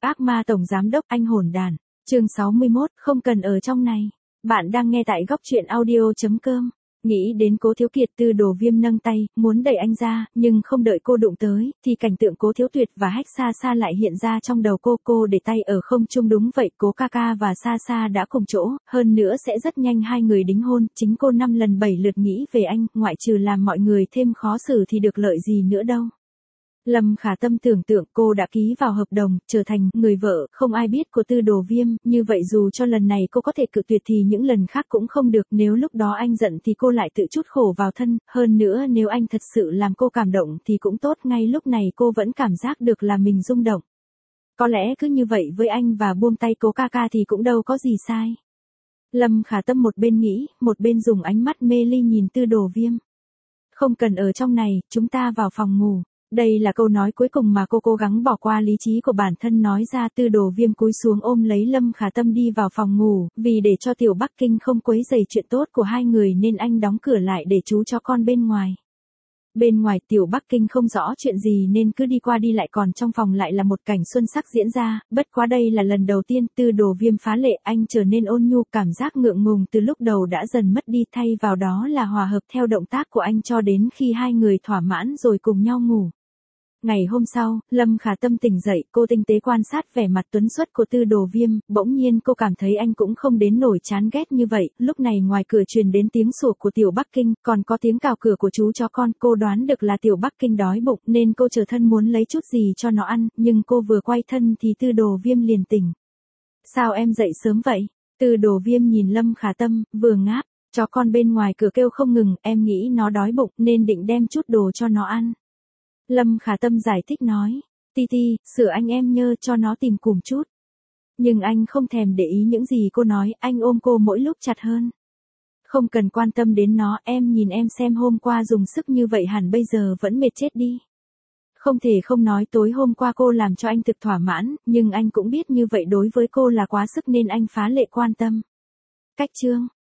ác ma tổng giám đốc anh hồn đàn. Chương 61, không cần ở trong này. Bạn đang nghe tại góc truyện audio.com. Nghĩ đến Cố Thiếu Kiệt, Tư Đồ Viêm nâng tay, muốn đẩy anh ra, nhưng không đợi cô đụng tới, thì cảnh tượng Cố Thiếu Tuyệt và Hách Xa Xa lại hiện ra trong đầu cô để tay ở không trung. Đúng vậy, Cố ca ca và Xa Xa đã cùng chỗ, hơn nữa sẽ rất nhanh hai người đính hôn, chính cô 5 lần 7 lượt nghĩ về anh, ngoại trừ làm mọi người thêm khó xử thì được lợi gì nữa đâu. Lâm Khả Tâm tưởng tượng cô đã ký vào hợp đồng, trở thành người vợ, không ai biết của Tư Đồ Viêm, như vậy dù cho lần này cô có thể cự tuyệt thì những lần khác cũng không được, nếu lúc đó anh giận thì cô lại tự chút khổ vào thân, hơn nữa nếu anh thật sự làm cô cảm động thì cũng tốt, ngay lúc này cô vẫn cảm giác được là mình rung động. Có lẽ cứ như vậy với anh và buông tay Cố ca ca thì cũng đâu có gì sai. Lâm Khả Tâm một bên nghĩ, một bên dùng ánh mắt mê ly nhìn Tư Đồ Viêm. Không cần ở trong này, chúng ta vào phòng ngủ. Đây là câu nói cuối cùng mà cô cố gắng bỏ qua lý trí của bản thân nói ra. Tư Đồ Viêm cúi xuống ôm lấy Lâm Khả Tâm đi vào phòng ngủ, vì để cho Tiểu Bắc Kinh không quấy rầy chuyện tốt của hai người nên anh đóng cửa lại để chú chó con bên ngoài. Bên ngoài Tiểu Bắc Kinh không rõ chuyện gì nên cứ đi qua đi lại, còn trong phòng lại là một cảnh xuân sắc diễn ra, bất quá đây là lần đầu tiên Tư Đồ Viêm phá lệ, anh trở nên ôn nhu, cảm giác ngượng ngùng từ lúc đầu đã dần mất đi, thay vào đó là hòa hợp theo động tác của anh cho đến khi hai người thỏa mãn rồi cùng nhau ngủ. Ngày hôm sau, Lâm Khả Tâm tỉnh dậy, cô tinh tế quan sát vẻ mặt tuấn xuất của Tư Đồ Viêm, bỗng nhiên cô cảm thấy anh cũng không đến nổi chán ghét như vậy. Lúc này ngoài cửa truyền đến tiếng sủa của Tiểu Bắc Kinh, còn có tiếng cào cửa của chú chó con, cô đoán được là Tiểu Bắc Kinh đói bụng nên cô trở thân muốn lấy chút gì cho nó ăn, nhưng cô vừa quay thân thì Tư Đồ Viêm liền tỉnh. Sao em dậy sớm vậy? Tư Đồ Viêm nhìn Lâm Khả Tâm, vừa ngáp, chó con bên ngoài cửa kêu không ngừng, em nghĩ nó đói bụng nên định đem chút đồ cho nó ăn. Lâm Khả Tâm giải thích nói, Titi, sửa anh em nhơ cho nó tìm cùm chút. Nhưng anh không thèm để ý những gì cô nói, anh ôm cô mỗi lúc chặt hơn. Không cần quan tâm đến nó, em nhìn em xem, hôm qua dùng sức như vậy hẳn bây giờ vẫn mệt chết đi. Không thể không nói tối hôm qua cô làm cho anh thực thỏa mãn, nhưng anh cũng biết như vậy đối với cô là quá sức nên anh phá lệ quan tâm. Cách chương